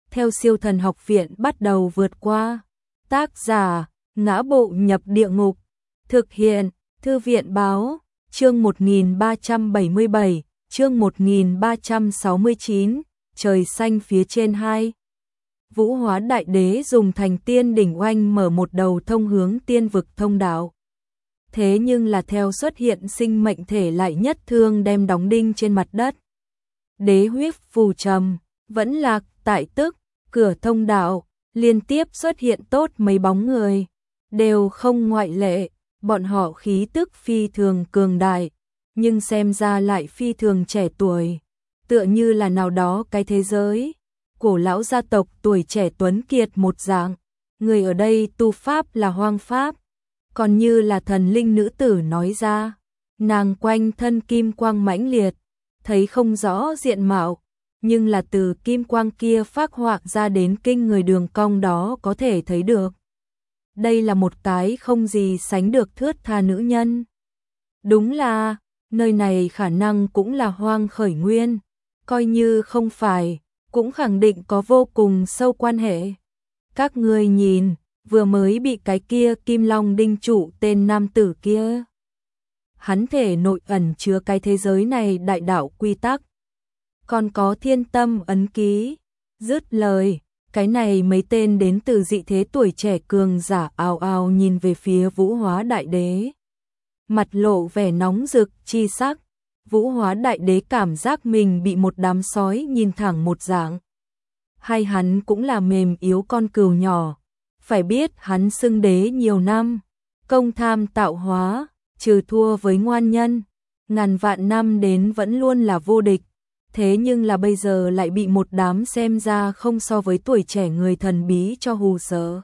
theo Siêu Thần Học Viện bắt đầu vượt qua. Tác giả: Ngã Bộ Nhập Địa Ngục. Thực hiện: Thư viện báo. Chương 1377, chương 1369, trời xanh phía trên 2. Vũ Hóa Đại Đế dùng Thành Tiên Đỉnh Oanh mở một đầu thông hướng tiên vực thông đạo. Thế nhưng là theo xuất hiện sinh mệnh thể lại nhất thương đem đóng đinh trên mặt đất. Đế huyết phù trầm, vẫn lạc tại tức, cửa thông đạo, liên tiếp xuất hiện tốt mấy bóng người, đều không ngoại lệ, bọn họ khí tức phi thường cường đại, nhưng xem ra lại phi thường trẻ tuổi, tựa như là nào đó cái thế giới, cổ lão gia tộc tuổi trẻ tuấn kiệt một dạng, người ở đây tu pháp là hoang pháp, còn như là thần linh nữ tử nói ra, nàng quanh thân kim quang mãnh liệt, thấy không rõ diện mạo, nhưng là từ kim quang kia phác họa ra đến kinh người đường cong đó có thể thấy được. Đây là một cái không gì sánh được thướt tha nữ nhân. Đúng là, nơi này khả năng cũng là hoang khởi nguyên, coi như không phải, cũng khẳng định có vô cùng sâu quan hệ. Các ngươi nhìn, vừa mới bị cái kia Kim Long đinh trụ tên nam tử kia. Hắn thể nội ẩn chứa cái thế giới này đại đạo quy tắc. Còn có thiên tâm ấn ký. Dứt lời, cái này mấy tên đến từ dị thế tuổi trẻ cường giả ào ào nhìn về phía Vũ Hóa Đại Đế. Mặt lộ vẻ nóng rực chi sắc, Vũ Hóa Đại Đế cảm giác mình bị một đám sói nhìn thẳng một dạng. Hay hắn cũng là mềm yếu con cừu nhỏ, phải biết hắn xưng đế nhiều năm, công tham tạo hóa, trừ thua với ngoan nhân, ngàn vạn năm đến vẫn luôn là vô địch. Thế nhưng là bây giờ lại bị một đám xem ra không so với tuổi trẻ người thần bí cho hù sợ.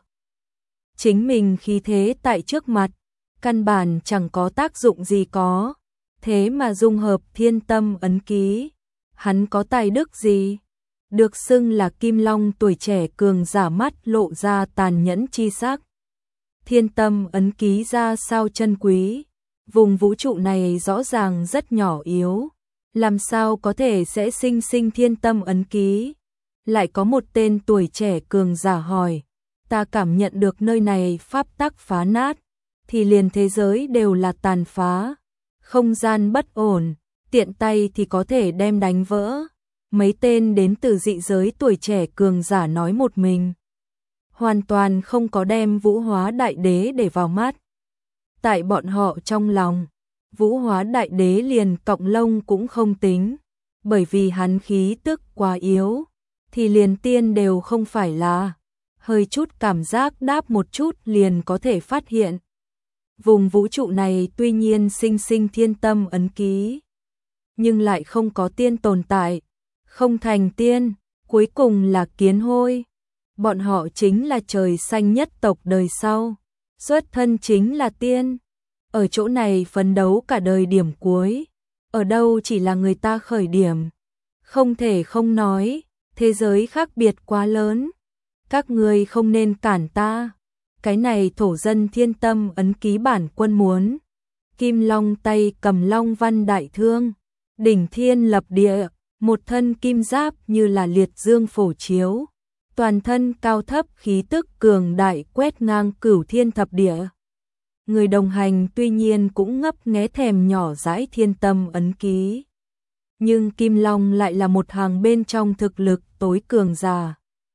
Chính mình khí thế tại trước mặt, căn bản chẳng có tác dụng gì có, thế mà dung hợp thiên tâm ấn ký, hắn có tài đức gì? Được xưng là Kim Long tuổi trẻ cường giả mắt lộ ra tàn nhẫn chi sắc. Thiên tâm ấn ký ra sao chân quý, vùng vũ trụ này rõ ràng rất nhỏ yếu. Làm sao có thể sẽ sinh thiên tâm ấn ký? Lại có một tên tuổi trẻ cường giả hỏi, ta cảm nhận được nơi này pháp tắc phá nát, thì liền thế giới đều là tàn phá, không gian bất ổn, tiện tay thì có thể đem đánh vỡ. Mấy tên đến từ dị giới tuổi trẻ cường giả nói một mình, hoàn toàn không có đem Vũ Hóa Đại Đế để vào mắt. Tại bọn họ trong lòng, Vũ Hóa Đại Đế liền cọng lông cũng không tính, bởi vì hắn khí tức quá yếu, thì liền tiên đều không phải là, hơi chút cảm giác đáp một chút liền có thể phát hiện. Vùng vũ trụ này tuy nhiên sinh thiên tâm ấn ký, nhưng lại không có tiên tồn tại, không thành tiên, cuối cùng là kiến hôi. Bọn họ chính là trời xanh nhất tộc đời sau, xuất thân chính là tiên. Ở chỗ này phấn đấu cả đời điểm cuối, ở đâu chỉ là người ta khởi điểm. Không thể không nói, thế giới khác biệt quá lớn. Các ngươi không nên cản ta. Cái này thổ dân thiên tâm ấn ký bản quân muốn. Kim Long tay cầm long văn đại thương, đỉnh thiên lập địa, một thân kim giáp như là liệt dương phổ chiếu. Toàn thân cao thấp khí tức cường đại quét ngang cửu thiên thập địa. Người đồng hành tuy nhiên cũng ngấp nghé thèm nhỏ dãi thiên tâm ấn ký. Nhưng Kim Long lại là một hàng bên trong thực lực tối cường giả.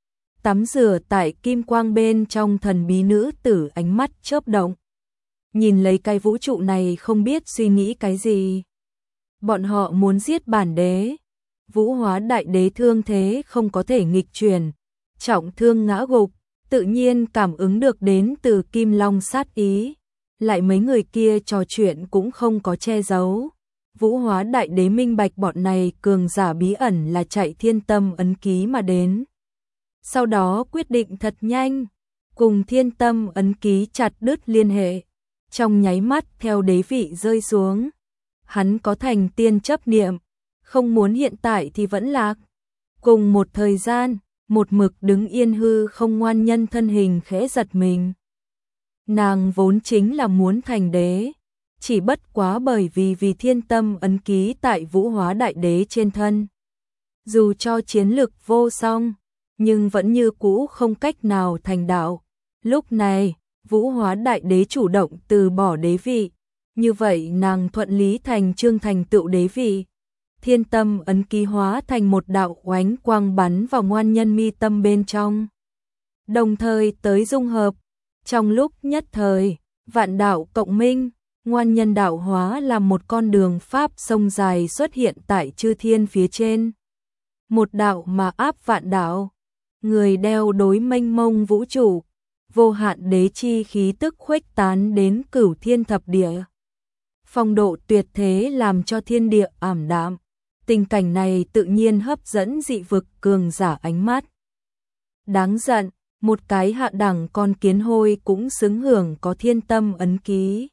Tắm rửa tại kim quang bên trong thần bí nữ tử ánh mắt chớp động. Nhìn lấy cái vũ trụ này không biết suy nghĩ cái gì. Bọn họ muốn giết bản đế. Vũ Hóa Đại Đế thương thế không có thể nghịch chuyển. Trọng thương ngã gục, tự nhiên cảm ứng được đến từ Kim Long sát ý. Lại mấy người kia trò chuyện cũng không có che giấu. Vũ Hóa Đại Đế minh bạch bọn này cường giả bí ẩn là chạy thiên tâm ấn ký mà đến. Sau đó quyết định thật nhanh, cùng thiên tâm ấn ký chặt đứt liên hệ. Trong nháy mắt theo đế vị rơi xuống, hắn có thành tiên chấp niệm, không muốn hiện tại thì vẫn lạc. Cùng một thời gian, một mực đứng yên hư không ngoan nhân thân hình khẽ giật mình. Nàng vốn chính là muốn thành đế, chỉ bất quá bởi vì thiên tâm ấn ký tại Vũ Hóa Đại Đế trên thân. Dù cho chiến lực vô song, nhưng vẫn như cũ không cách nào thành đạo. Lúc này, Vũ Hóa Đại Đế chủ động từ bỏ đế vị, như vậy nàng thuận lý thành chương thành tựu đế vị. Thiên tâm ấn ký hóa thành một đạo oánh quang bắn vào ngoan nhân mi tâm bên trong, đồng thời tới dung hợp. Trong lúc nhất thời, vạn đạo cộng minh, ngoan nhân đạo hóa làm một con đường pháp sông dài xuất hiện tại chư thiên phía trên. Một đạo mà áp vạn đạo, người đeo đối mênh mông vũ trụ, vô hạn đế chi khí tức khuếch tán đến cửu thiên thập địa. Phong độ tuyệt thế làm cho thiên địa ảm đạm. Tình cảnh này tự nhiên hấp dẫn dị vực cường giả ánh mắt. Đáng giận, một cái hạ đẳng con kiến hôi cũng xứng hưởng có thiên tâm ấn ký.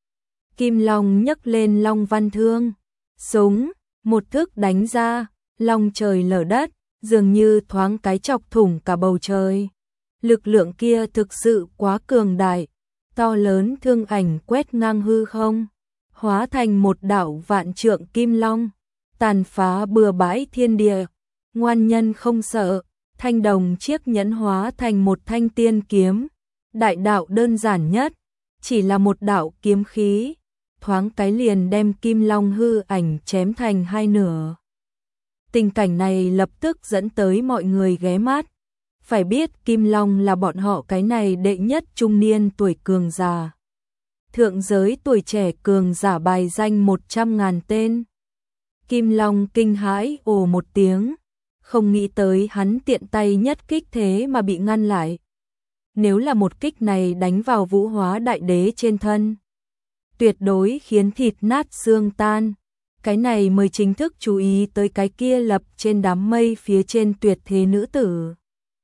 Kim Long nhấc lên Long Văn Thương, súng, một thức đánh ra, long trời lở đất, dường như thoáng cái chọc thủng cả bầu trời. Lực lượng kia thực sự quá cường đại, to lớn thương ảnh quét ngang hư không, hóa thành một đạo vạn trượng kim long, tàn phá bừa bãi thiên địa. Ngoan nhân không sợ, thanh đồng chiếc nhẫn hóa thành một thanh tiên kiếm. Đại đạo đơn giản nhất, chỉ là một đạo kiếm khí, thoáng cái liền đem kim long hư ảnh chém thành hai nửa. Tình cảnh này lập tức dẫn tới mọi người ghé mắt. Phải biết Kim Long là bọn họ cái này đệ nhất trung niên tuổi cường già. Thượng giới tuổi trẻ cường giả bài danh 100.000 tên. Kim Long kinh hãi ồ một tiếng, không nghĩ tới hắn tiện tay nhất kích thế mà bị ngăn lại. Nếu là một kích này đánh vào Vũ Hóa Đại Đế trên thân, tuyệt đối khiến thịt nát xương tan. Cái này mới chính thức chú ý tới cái kia lập trên đám mây phía trên tuyệt thế nữ tử.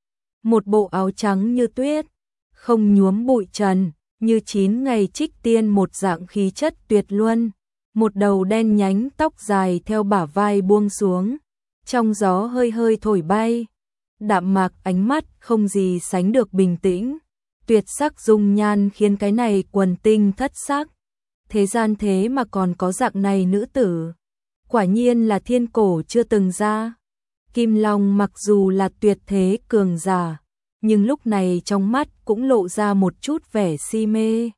Một bộ áo trắng như tuyết, không nhuốm bụi trần, như 9 ngày trích tiên một dạng khí chất tuyệt luân. Một đầu đen nhánh tóc dài theo bả vai buông xuống, trong gió hơi hơi thổi bay. Đạm mạc ánh mắt không gì sánh được bình tĩnh, tuyệt sắc dung nhan khiến cái này quần tinh thất sắc. Thế gian thế mà còn có dạng này nữ tử, quả nhiên là thiên cổ chưa từng ra. Kim Long mặc dù là tuyệt thế cường giả, nhưng lúc này trong mắt cũng lộ ra một chút vẻ si mê.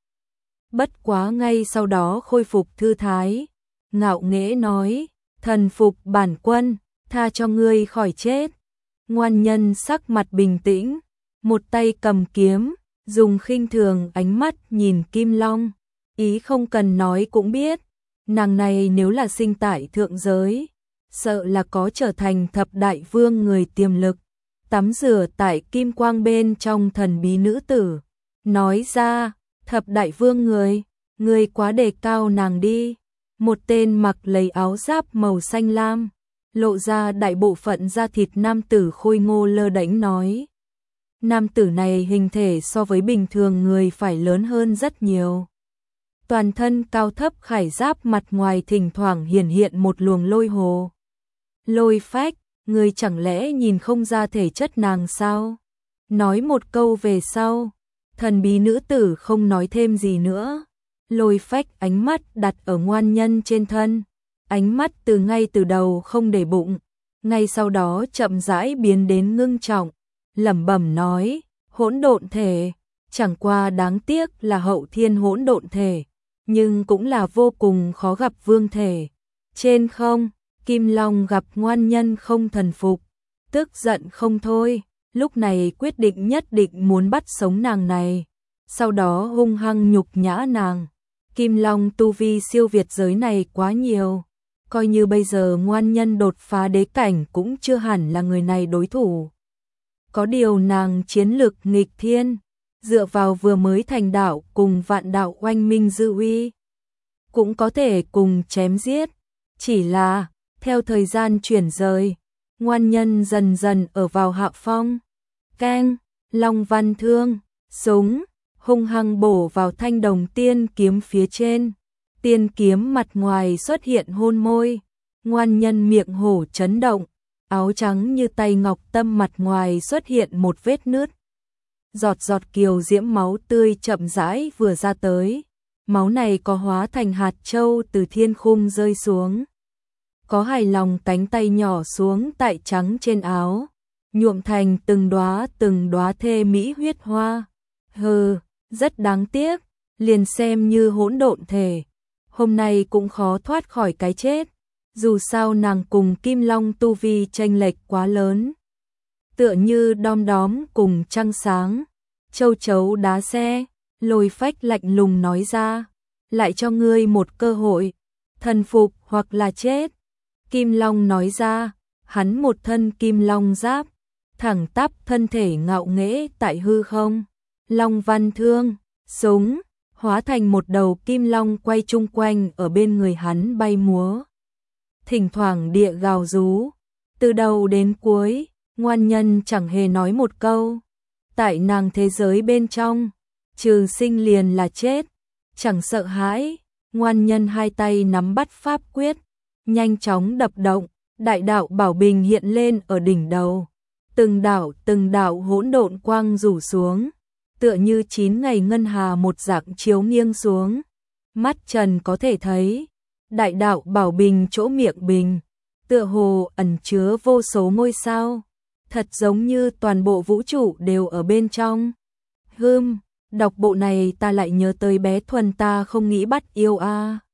Bất quá ngay sau đó khôi phục thư thái, ngạo nghễ nói, thần phục bản quân, tha cho ngươi khỏi chết. Ngoan nhân sắc mặt bình tĩnh, một tay cầm kiếm, dùng khinh thường ánh mắt nhìn Kim Long, ý không cần nói cũng biết, nàng này nếu là sinh tại thượng giới, sợ là có trở thành thập đại vương người tiềm lực. Tắm rửa tại kim quang bên trong thần bí nữ tử, nói ra, thập đại vương người quá đề cao nàng đi. Một tên mặc lấy áo giáp màu xanh lam, lộ ra đại bộ phận da thịt nam tử khôi ngô lơ đễnh nói. Nam tử này hình thể so với bình thường người phải lớn hơn rất nhiều. Toàn thân cao thấp khải giáp mặt ngoài thỉnh thoảng hiển hiện một luồng lôi hồ. Lôi phách, người chẳng lẽ nhìn không ra thể chất nàng sao? Nói một câu về sau, thần bí nữ tử không nói thêm gì nữa. Lôi phách ánh mắt đặt ở ngoan nhân trên thân, ánh mắt ngay từ đầu không để bụng, ngay sau đó chậm rãi biến đến ngưng trọng, lẩm bẩm nói, hỗn độn thể, chẳng qua đáng tiếc là hậu thiên hỗn độn thể, nhưng cũng là vô cùng khó gặp vương thể. Trên không, Kim Long gặp ngoan nhân không thần phục, tức giận không thôi, lúc này quyết định nhất định muốn bắt sống nàng này, sau đó hung hăng nhục nhã nàng. Kim Long tu vi siêu việt giới này quá nhiều, coi như bây giờ ngoan nhân đột phá đế cảnh cũng chưa hẳn là người này đối thủ. Có điều nàng chiến lực nghịch thiên, dựa vào vừa mới thành đạo cùng vạn đạo oanh minh dư uy, cũng có thể cùng chém giết, chỉ là theo thời gian chuyển rời, ngoan nhân dần dần ở vào hạ phong. Keng, Long Văn Thương, súng, hung hăng bổ vào thanh đồng tiên kiếm phía trên. Tiên kiếm mặt ngoài xuất hiện hôn môi, ngoan nhân miệng hổ chấn động, áo trắng như tay ngọc tâm mặt ngoài xuất hiện một vết nứt. Giọt giọt kiều diễm máu tươi chậm rãi vừa ra tới, máu này có hóa thành hạt châu từ thiên khung rơi xuống, có hài lòng cánh tay nhỏ xuống tại trắng trên áo, nhuộm thành từng đóa thê mỹ huyết hoa. Hừ, rất đáng tiếc, liền xem như hỗn độn thể, hôm nay cũng khó thoát khỏi cái chết. Dù sao nàng cùng Kim Long tu vi chênh lệch quá lớn, tựa như đom đóm cùng trăng sáng, châu chấu đá xe. Lôi Phách lạnh lùng nói ra, lại cho ngươi một cơ hội, thần phục hoặc là chết. Kim Long nói ra, hắn một thân kim long giáp, thẳng tắp thân thể ngạo nghễ tại hư không. Long văn thương, súng, hóa thành một đầu kim long quay chung quanh ở bên người hắn bay múa. Thỉnh thoảng địa gào rú, từ đầu đến cuối, ngoan nhân chẳng hề nói một câu. Tại nàng thế giới bên trong, trừ sinh liền là chết, chẳng sợ hãi. Ngoan nhân hai tay nắm bắt pháp quyết, nhanh chóng đập động, đại đạo bảo bình hiện lên ở đỉnh đầu. Từng đạo hỗn độn quang rủ xuống, tựa như 9 ngày ngân hà một dạng chiếu nghiêng xuống. Mắt trần có thể thấy, đại đạo bảo bình chỗ miệng bình, tựa hồ ẩn chứa vô số ngôi sao, thật giống như toàn bộ vũ trụ đều ở bên trong. Đọc bộ này ta lại nhớ tới bé Thuần ta không nghĩ bắt yêu a.